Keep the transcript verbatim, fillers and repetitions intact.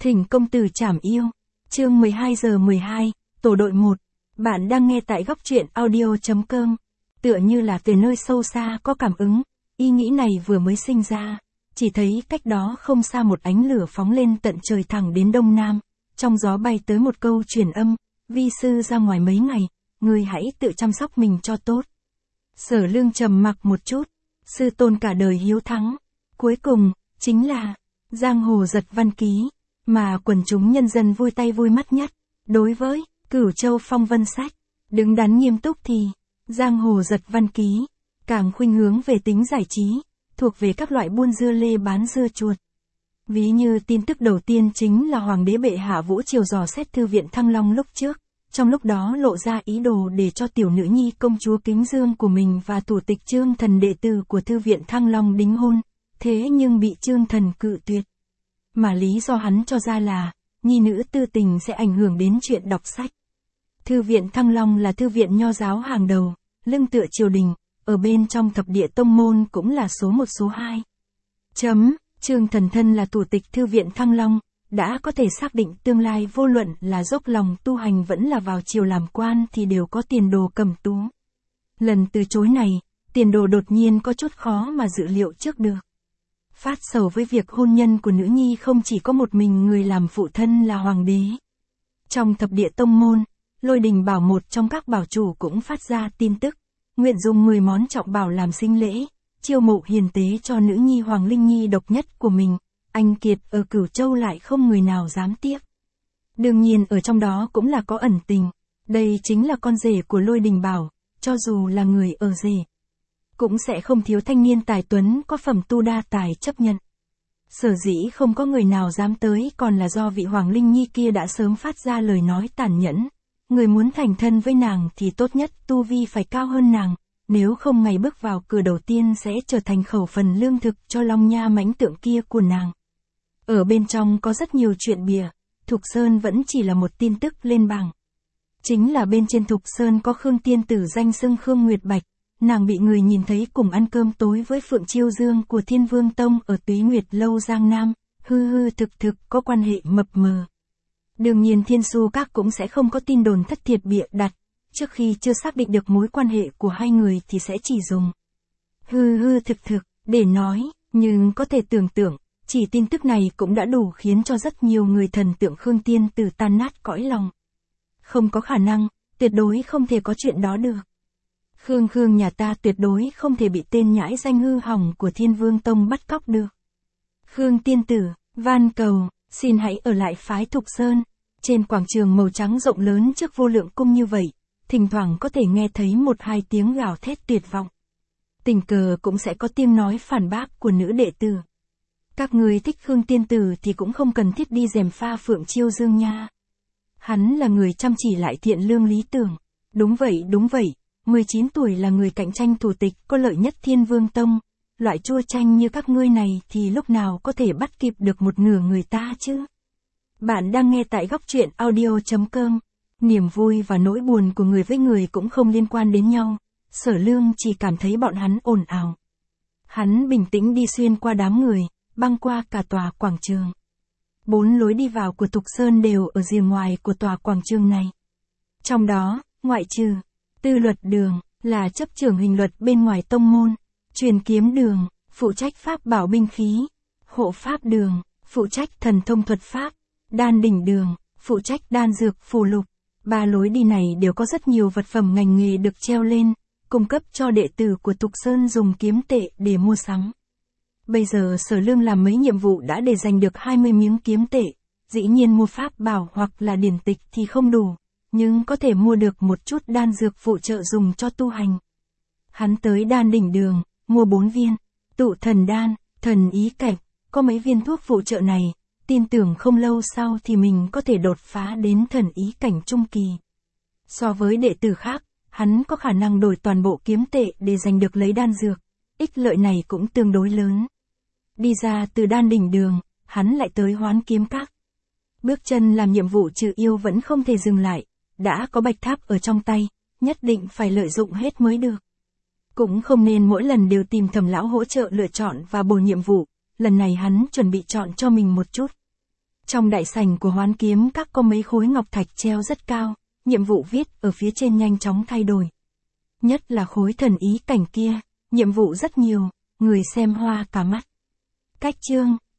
Thỉnh công tử trảm yêu. Chương mười hai giờ mười hai, tổ đội một. Bạn đang nghe tại góc truyện audio chấm com. Tựa như là từ nơi sâu xa có cảm ứng, ý nghĩ này vừa mới sinh ra, chỉ thấy cách đó không xa một ánh lửa phóng lên tận trời thẳng đến đông nam, trong gió bay tới một câu truyền âm, vi sư ra ngoài mấy ngày, ngươi hãy tự chăm sóc mình cho tốt. Sở Lương trầm mặc một chút, sư tôn cả đời hiếu thắng, cuối cùng, chính là, giang hồ giật văn ký, mà quần chúng nhân dân vui tay vui mắt nhất, đối với, Cửu Châu phong vân sách, đứng đắn nghiêm túc thì, giang hồ giật văn ký, càng khuynh hướng về tính giải trí, thuộc về các loại buôn dưa lê bán dưa chuột. Ví như tin tức đầu tiên chính là Hoàng đế bệ hạ Vũ Triều dò xét thư viện Thăng Long lúc trước, trong lúc đó lộ ra ý đồ để cho tiểu nữ nhi công chúa Kính Dương của mình và thủ tịch Trương Thần đệ tử của thư viện Thăng Long đính hôn, thế nhưng bị Trương Thần cự tuyệt. Mà lý do hắn cho ra là, nhi nữ tư tình sẽ ảnh hưởng đến chuyện đọc sách. Thư viện Thăng Long là thư viện nho giáo hàng đầu, lưng tựa triều đình, ở bên trong thập địa tông môn cũng là số một số hai. Chấm, Trương Thần thân là thủ tịch thư viện Thăng Long, đã có thể xác định tương lai vô luận là dốc lòng tu hành vẫn là vào triều làm quan thì đều có tiền đồ cầm tú. Lần từ chối này, tiền đồ đột nhiên có chút khó mà dự liệu trước được. Phát sầu với việc hôn nhân của nữ nhi không chỉ có một mình người làm phụ thân là hoàng đế. Trong thập địa tông môn, Lôi Đình Bảo một trong các bảo chủ cũng phát ra tin tức, nguyện dùng mười món trọng bảo làm sinh lễ, chiêu mộ hiền tế cho nữ nhi Hoàng Linh Nhi độc nhất của mình, anh kiệt ở Cửu Châu lại không người nào dám tiếp. Đương nhiên ở trong đó cũng là có ẩn tình, đây chính là con rể của Lôi Đình Bảo, cho dù là người ở rể, cũng sẽ không thiếu thanh niên tài tuấn có phẩm tu đa tài chấp nhận. Sở dĩ không có người nào dám tới còn là do vị Hoàng Linh Nhi kia đã sớm phát ra lời nói tàn nhẫn, người muốn thành thân với nàng thì tốt nhất tu vi phải cao hơn nàng, nếu không ngày bước vào cửa đầu tiên sẽ trở thành khẩu phần lương thực cho Long Nha mãnh tượng kia của nàng. Ở bên trong có rất nhiều chuyện bịa, Thục Sơn vẫn chỉ là một tin tức lên bảng. Chính là bên trên Thục Sơn có Khương tiên tử danh xưng Khương Nguyệt Bạch, nàng bị người nhìn thấy cùng ăn cơm tối với Phượng Chiêu Dương của Thiên Vương Tông ở Túy Nguyệt Lâu Giang Nam, hư hư thực thực có quan hệ mập mờ. Đương nhiên Thiên Su Các cũng sẽ không có tin đồn thất thiệt bịa đặt, trước khi chưa xác định được mối quan hệ của hai người thì sẽ chỉ dùng hư hư thực thực để nói, nhưng có thể tưởng tượng, chỉ tin tức này cũng đã đủ khiến cho rất nhiều người thần tượng Khương tiên tử tan nát cõi lòng. Không có khả năng, tuyệt đối không thể có chuyện đó được. Khương Khương nhà ta tuyệt đối không thể bị tên nhãi danh hư hỏng của Thiên Vương Tông bắt cóc được. Khương tiên tử, van cầu, xin hãy ở lại phái Thục Sơn. Trên quảng trường màu trắng rộng lớn trước vô lượng cung như vậy, thỉnh thoảng có thể nghe thấy một hai tiếng gào thét tuyệt vọng. Tình cờ cũng sẽ có tiếng nói phản bác của nữ đệ tử. Các người thích Khương tiên tử thì cũng không cần thiết đi gièm pha Phượng Chiêu Dương nha. Hắn là người chăm chỉ lại thiện lương lý tưởng. Đúng vậy đúng vậy, mười chín tuổi là người cạnh tranh thủ tịch có lợi nhất Thiên Vương Tông. Loại chua chanh như các ngươi này thì lúc nào có thể bắt kịp được một nửa người ta chứ. Bạn đang nghe tại góc truyện audio chấm com. Niềm vui và nỗi buồn của người với người cũng không liên quan đến nhau. Sở Lương chỉ cảm thấy bọn hắn ồn ào. Hắn bình tĩnh đi xuyên qua đám người, băng qua cả tòa quảng trường. Bốn lối đi vào của Thục Sơn đều ở rìa ngoài của tòa quảng trường này. Trong đó, ngoại trừ Tư Luật Đường, là chấp trưởng hình luật bên ngoài tông môn, Truyền Kiếm Đường, phụ trách pháp bảo binh khí, Hộ Pháp Đường, phụ trách thần thông thuật pháp, Đan Đỉnh Đường, phụ trách đan dược phù lục. Ba lối đi này đều có rất nhiều vật phẩm ngành nghề được treo lên, cung cấp cho đệ tử của Thục Sơn dùng kiếm tệ để mua sắm. Bây giờ Sở Lương làm mấy nhiệm vụ đã để giành được hai mươi miếng kiếm tệ, dĩ nhiên mua pháp bảo hoặc là điển tịch thì không đủ, nhưng có thể mua được một chút đan dược phụ trợ dùng cho tu hành. Hắn tới Đan Đỉnh Đường, mua bốn viên, tụ thần đan, thần ý cảnh, có mấy viên thuốc phụ trợ này, tin tưởng không lâu sau thì mình có thể đột phá đến thần ý cảnh trung kỳ. So với đệ tử khác, hắn có khả năng đổi toàn bộ kiếm tệ để giành được lấy đan dược, ích lợi này cũng tương đối lớn. Đi ra từ Đan Đỉnh Đường, hắn lại tới Hoán Kiếm Các. Bước chân làm nhiệm vụ trừ yêu vẫn không thể dừng lại, đã có bạch tháp ở trong tay, nhất định phải lợi dụng hết mới được. Cũng không nên mỗi lần đều tìm Thẩm lão hỗ trợ lựa chọn và bổ nhiệm vụ, lần này hắn chuẩn bị chọn cho mình một chút. Trong đại sảnh của Hoán Kiếm Các có mấy khối ngọc thạch treo rất cao, nhiệm vụ viết ở phía trên nhanh chóng thay đổi. Nhất là khối thần ý cảnh kia, nhiệm vụ rất nhiều, người xem hoa cả mắt. Cách chương